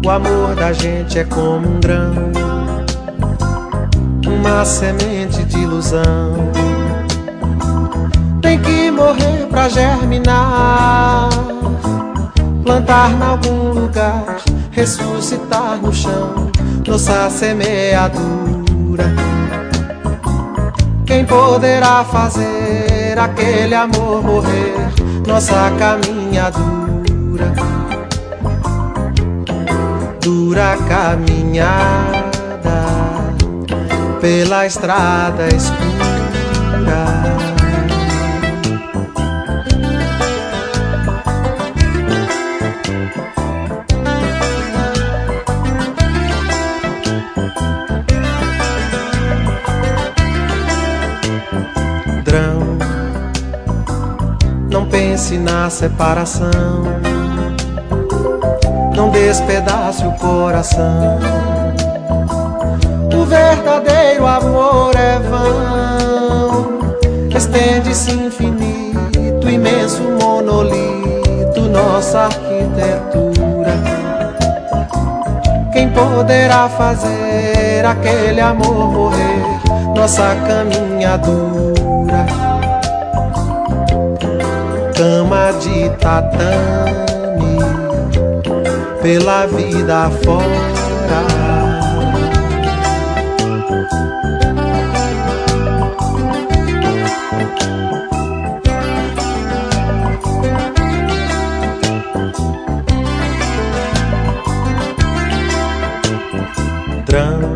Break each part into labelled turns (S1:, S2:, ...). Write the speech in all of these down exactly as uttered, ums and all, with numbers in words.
S1: O amor da gente é como um grão, uma semente de ilusão. Tem que morrer pra germinar, plantar em algum lugar, ressuscitar no chão nossa semeadura. Quem poderá fazer aquele amor morrer, nossa caminhadura? Dura caminhada pela estrada escura. Drão, não pense na separação, não despedace o coração. O verdadeiro amor é vão, estende-se infinito, imenso monolito, nossa arquitetura. Quem poderá fazer aquele amor morrer, nossa caminhadura? Cama de tatame pela vida fora. Drão,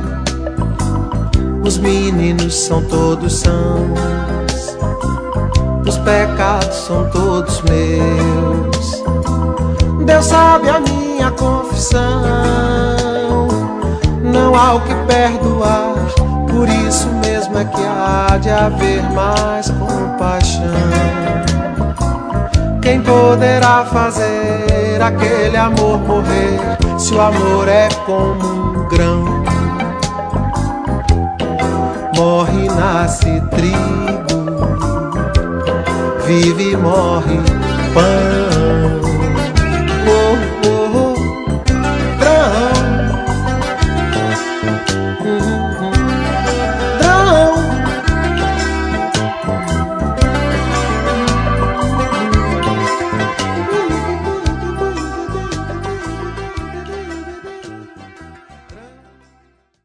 S1: os meninos são todos sãos, os pecados são todos meus. Deus sabe a minha confissão, não há o que perdoar, por isso mesmo é que há de haver mais compaixão. Quem poderá fazer aquele amor morrer, se o amor é como um grão? Morre, nasce trigo, vive e morre pão.